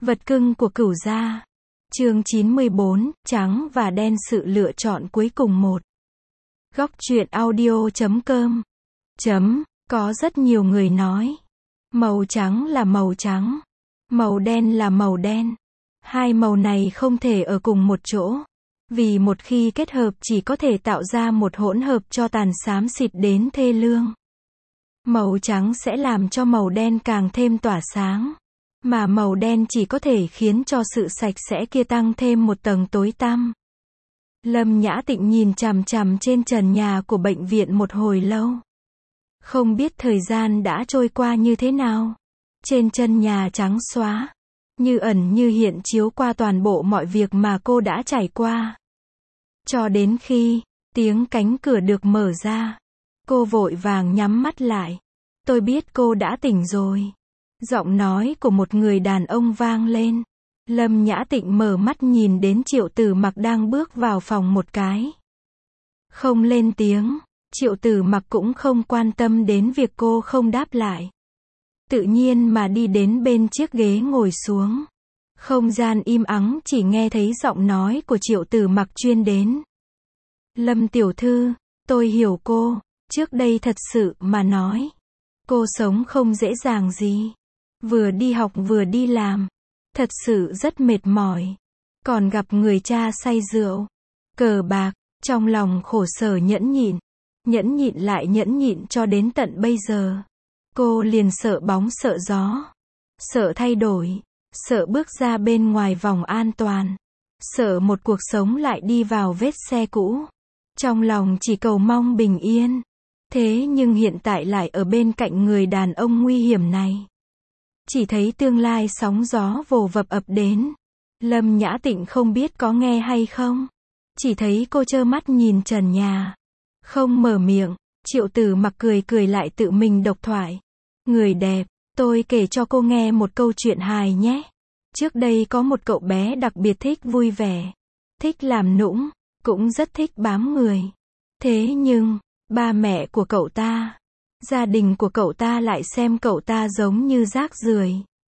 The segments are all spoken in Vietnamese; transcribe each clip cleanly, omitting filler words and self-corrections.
Vật cưng của Cửu gia. Chương 94, trắng và đen sự lựa chọn cuối cùng một. Góc truyện audio.com. Có rất nhiều người nói, màu trắng là màu trắng, màu đen là màu đen. Hai màu này không thể ở cùng một chỗ, vì một khi kết hợp chỉ có thể tạo ra một hỗn hợp cho tàn xám xịt đến thê lương. Màu trắng sẽ làm cho màu đen càng thêm tỏa sáng, mà màu đen chỉ có thể khiến cho sự sạch sẽ kia tăng thêm một tầng tối tăm. Lâm Nhã Tịnh nhìn chằm chằm trên trần nhà của bệnh viện một hồi lâu. Không biết thời gian đã trôi qua như thế nào. Trên chân nhà trắng xóa, như ẩn như hiện chiếu qua toàn bộ mọi việc mà cô đã trải qua. Cho đến khi tiếng cánh cửa được mở ra, cô vội vàng nhắm mắt lại. Tôi biết cô đã tỉnh rồi. Giọng nói của một người đàn ông vang lên. Lâm Nhã Tịnh mở mắt nhìn đến Triệu Tử Mặc đang bước vào phòng một cái. Không lên tiếng, Triệu Tử Mặc cũng không quan tâm đến việc cô không đáp lại. Tự nhiên mà đi đến bên chiếc ghế ngồi xuống. Không gian im ắng, chỉ nghe thấy giọng nói của Triệu Tử Mặc truyền đến. Lâm tiểu thư, tôi hiểu cô, trước đây thật sự mà nói, cô sống không dễ dàng gì. Vừa đi học vừa đi làm, thật sự rất mệt mỏi. Còn gặp người cha say rượu, cờ bạc, trong lòng khổ sở nhẫn nhịn lại nhẫn nhịn cho đến tận bây giờ. Cô liền sợ bóng sợ gió, sợ thay đổi, sợ bước ra bên ngoài vòng an toàn, sợ một cuộc sống lại đi vào vết xe cũ. Trong lòng chỉ cầu mong bình yên. Thế nhưng hiện tại lại ở bên cạnh người đàn ông nguy hiểm này. Chỉ thấy tương lai sóng gió vồ vập ập đến. Lâm Nhã Tịnh không biết có nghe hay không. Chỉ thấy cô trơ mắt nhìn trần nhà, không mở miệng. Triệu Tử Mặc cười lại tự mình độc thoại. Người đẹp, tôi kể cho cô nghe một câu chuyện hài nhé. Trước đây có một cậu bé đặc biệt thích vui vẻ, thích làm nũng, cũng rất thích bám người. Thế nhưng, ba mẹ của cậu ta, gia đình của cậu ta lại xem cậu ta giống như rác rưởi.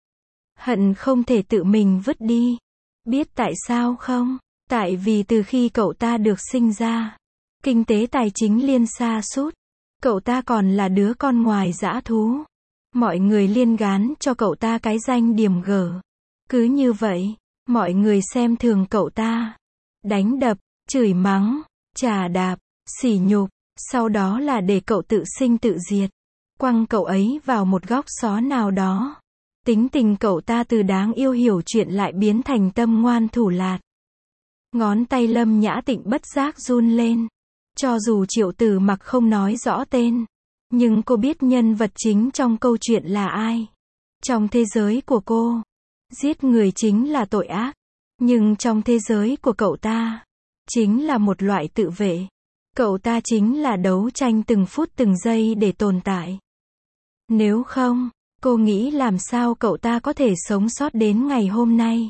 Hận không thể tự mình vứt đi. Biết tại sao không? Tại vì từ khi cậu ta được sinh ra, kinh tế tài chính liên sa sút. Cậu ta còn là đứa con ngoài dã thú. Mọi người liên gán cho cậu ta cái danh điềm gở. Cứ như vậy, mọi người xem thường cậu ta. Đánh đập, chửi mắng, chà đạp, sỉ nhục. Sau đó là để cậu tự sinh tự diệt. Quăng cậu ấy vào một góc xó nào đó. Tính tình cậu ta từ đáng yêu hiểu chuyện lại biến thành tâm ngoan thủ lạt. Ngón tay Lâm Nhã Tịnh bất giác run lên. Cho dù Triệu Tử Mặc không nói rõ tên, nhưng cô biết nhân vật chính trong câu chuyện là ai. Trong thế giới của cô, giết người chính là tội ác. Nhưng trong thế giới của cậu ta, chính là một loại tự vệ. Cậu ta chính là đấu tranh từng phút từng giây để tồn tại. Nếu không, cô nghĩ làm sao cậu ta có thể sống sót đến ngày hôm nay.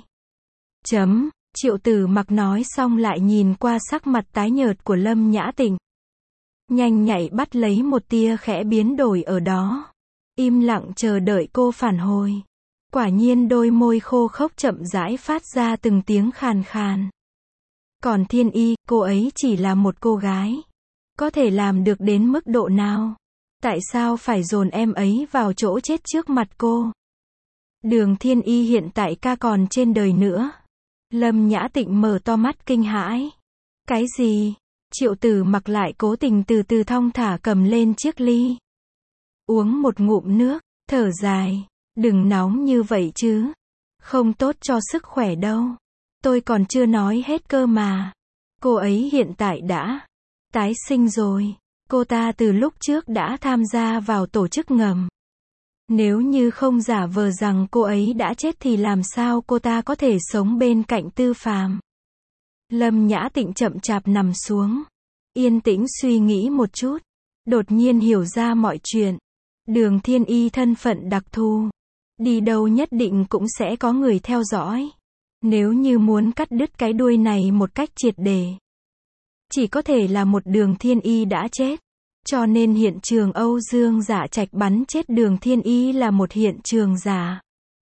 Triệu Tử Mặc nói xong lại nhìn qua sắc mặt tái nhợt của Lâm Nhã Tịnh. Nhanh nhạy bắt lấy một tia khẽ biến đổi ở đó. Im lặng chờ đợi cô phản hồi. Quả nhiên đôi môi khô khốc chậm rãi phát ra từng tiếng khàn khàn. Còn Thiên Y, cô ấy chỉ là một cô gái. Có thể làm được đến mức độ nào? Tại sao phải dồn em ấy vào chỗ chết trước mặt cô? Đường Thiên Y hiện tại ca còn trên đời nữa. Lâm Nhã Tịnh mở to mắt kinh hãi. Cái gì? Triệu Tử Mặc lại cố tình từ từ thong thả cầm lên chiếc ly. Uống một ngụm nước, thở dài. Đừng nóng như vậy chứ. Không tốt cho sức khỏe đâu. Tôi còn chưa nói hết cơ mà. Cô ấy hiện tại đã tái sinh rồi. Cô ta từ lúc trước đã tham gia vào tổ chức ngầm. Nếu như không giả vờ rằng cô ấy đã chết thì làm sao cô ta có thể sống bên cạnh Tư Phàm. Lâm Nhã Tịnh chậm chạp nằm xuống, yên tĩnh suy nghĩ một chút. Đột nhiên hiểu ra mọi chuyện. Đường Thiên Y thân phận đặc thù. Đi đâu nhất định cũng sẽ có người theo dõi. Nếu như muốn cắt đứt cái đuôi này một cách triệt để, chỉ có thể là một Đường Thiên Y đã chết. Cho nên hiện trường Âu Dương Dạ Trạch bắn chết Đường Thiên Y là một hiện trường giả.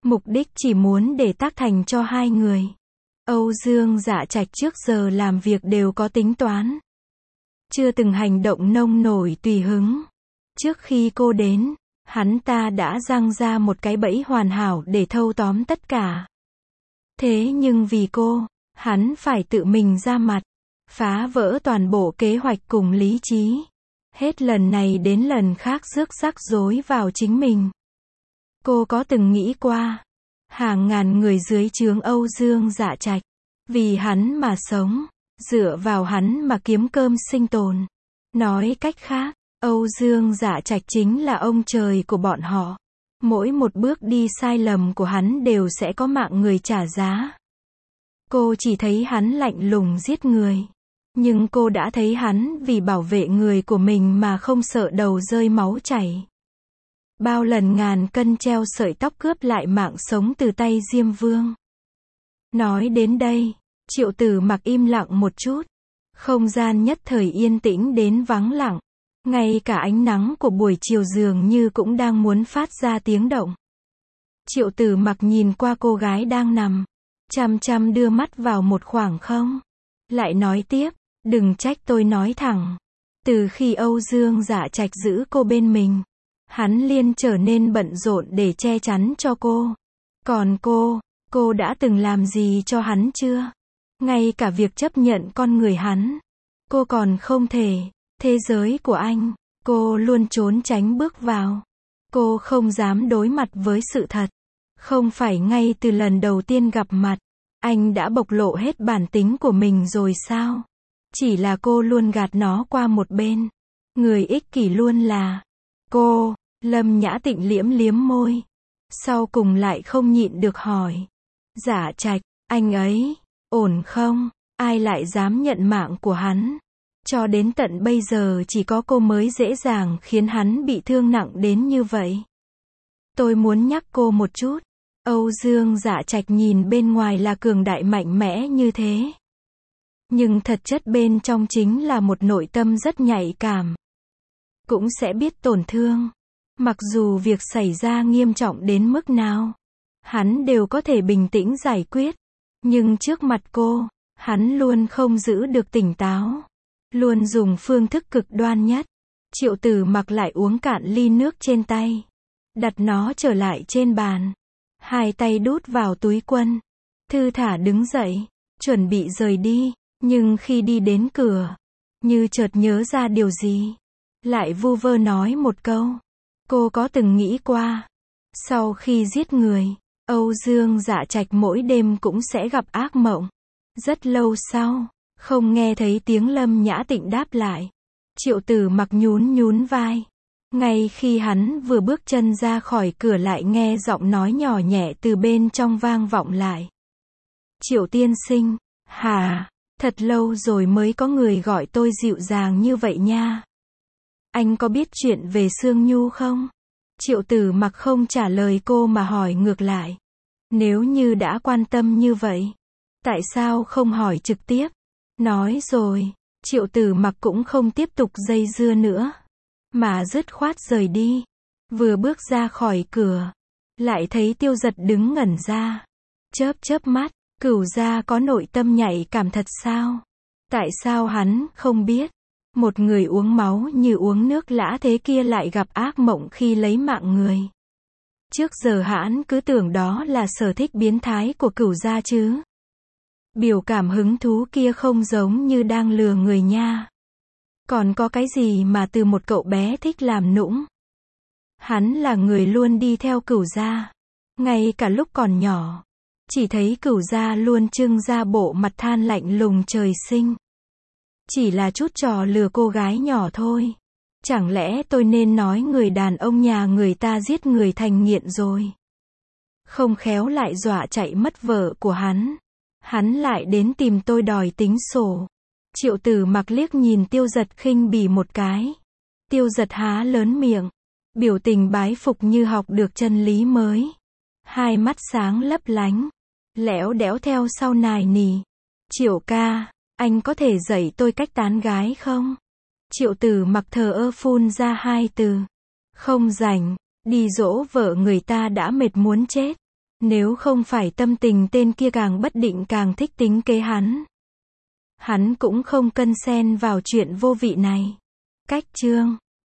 Mục đích chỉ muốn để tác thành cho hai người. Âu Dương Dạ Trạch trước giờ làm việc đều có tính toán. Chưa từng hành động nông nổi tùy hứng. Trước khi cô đến, hắn ta đã giăng ra một cái bẫy hoàn hảo để thâu tóm tất cả. Thế nhưng vì cô, hắn phải tự mình ra mặt, phá vỡ toàn bộ kế hoạch cùng lý trí. Hết lần này đến lần khác rước rắc rối vào chính mình. Cô có từng nghĩ qua, hàng ngàn người dưới trướng Âu Dương Dạ Trạch, vì hắn mà sống, dựa vào hắn mà kiếm cơm sinh tồn. Nói cách khác, Âu Dương Dạ Trạch chính là ông trời của bọn họ. Mỗi một bước đi sai lầm của hắn đều sẽ có mạng người trả giá. Cô chỉ thấy hắn lạnh lùng giết người. Nhưng cô đã thấy hắn vì bảo vệ người của mình mà không sợ đầu rơi máu chảy. Bao lần ngàn cân treo sợi tóc cướp lại mạng sống từ tay Diêm Vương. Nói đến đây, Triệu Tử Mặc im lặng một chút. Không gian nhất thời yên tĩnh đến vắng lặng. Ngay cả ánh nắng của buổi chiều dường như cũng đang muốn phát ra tiếng động. Triệu Tử Mặc nhìn qua cô gái đang nằm, chăm chăm đưa mắt vào một khoảng không. Lại nói tiếp, đừng trách tôi nói thẳng. Từ khi Âu Dương Dạ Trạch giữ cô bên mình, hắn liền trở nên bận rộn để che chắn cho cô. Còn cô đã từng làm gì cho hắn chưa? Ngay cả việc chấp nhận con người hắn, cô còn không thể. Thế giới của anh, cô luôn trốn tránh bước vào. Cô không dám đối mặt với sự thật. Không phải ngay từ lần đầu tiên gặp mặt, anh đã bộc lộ hết bản tính của mình rồi sao? Chỉ là cô luôn gạt nó qua một bên. Người ích kỷ luôn là cô. Lâm Nhã Tịnh liếm liếm môi. Sau cùng lại không nhịn được hỏi. Dạ Trạch, anh ấy, ổn không? Ai lại dám nhận mạng của hắn? Cho đến tận bây giờ chỉ có cô mới dễ dàng khiến hắn bị thương nặng đến như vậy. Tôi muốn nhắc cô một chút. Âu Dương Dạ Trạch nhìn bên ngoài là cường đại mạnh mẽ như thế. Nhưng thật chất bên trong chính là một nội tâm rất nhạy cảm. Cũng sẽ biết tổn thương. Mặc dù việc xảy ra nghiêm trọng đến mức nào, hắn đều có thể bình tĩnh giải quyết. Nhưng trước mặt cô, hắn luôn không giữ được tỉnh táo. Luôn dùng phương thức cực đoan nhất. Triệu Tử Mặc lại uống cạn ly nước trên tay. Đặt nó trở lại trên bàn. Hai tay đút vào túi quần. Thư thả đứng dậy. Chuẩn bị rời đi. Nhưng khi đi đến cửa, như chợt nhớ ra điều gì. Lại vu vơ nói một câu. Cô có từng nghĩ qua. Sau khi giết người, Âu Dương Dạ Trạch mỗi đêm cũng sẽ gặp ác mộng. Rất lâu sau, không nghe thấy tiếng Lâm Nhã Tịnh đáp lại. Triệu Tử Mặc nhún nhún vai. Ngay khi hắn vừa bước chân ra khỏi cửa lại nghe giọng nói nhỏ nhẹ từ bên trong vang vọng lại. Triệu tiên sinh, hả? Thật lâu rồi mới có người gọi tôi dịu dàng như vậy nha. Anh có biết chuyện về Sương Nhu không? Triệu Tử Mặc không trả lời cô mà hỏi ngược lại. Nếu như đã quan tâm như vậy, tại sao không hỏi trực tiếp? Nói rồi, Triệu Tử Mặc cũng không tiếp tục dây dưa nữa, mà dứt khoát rời đi. Vừa bước ra khỏi cửa, lại thấy Tiêu Giật đứng ngẩn ra. Chớp chớp mắt, Cửu gia có nội tâm nhạy cảm thật sao? Tại sao hắn không biết? Một người uống máu như uống nước lã thế kia lại gặp ác mộng khi lấy mạng người. Trước giờ hắn cứ tưởng đó là sở thích biến thái của Cửu gia chứ. Biểu cảm hứng thú kia không giống như đang lừa người nha. Còn có cái gì mà từ một cậu bé thích làm nũng? Hắn là người luôn đi theo Cửu gia. Ngay cả lúc còn nhỏ, chỉ thấy Cửu gia luôn trưng ra bộ mặt than lạnh lùng trời sinh. Chỉ là chút trò lừa cô gái nhỏ thôi. Chẳng lẽ tôi nên nói người đàn ông nhà người ta giết người thành nghiện rồi? Không khéo lại dọa chạy mất vợ của hắn. Hắn lại đến tìm tôi đòi tính sổ. Triệu Tử Mặc liếc nhìn Tiêu Giật khinh bỉ một cái. Tiêu Giật há lớn miệng, biểu tình bái phục như học được chân lý mới. Hai mắt sáng lấp lánh, lẽo đẽo theo sau nài nỉ. Triệu ca, anh có thể dạy tôi cách tán gái không? Triệu Tử Mặc thờ ơ phun ra hai từ. Không rảnh, đi dỗ vợ người ta đã mệt muốn chết. Nếu không phải tâm tình tên kia càng bất định càng thích tính kế hắn cũng không cân xen vào chuyện vô vị này. Cách chương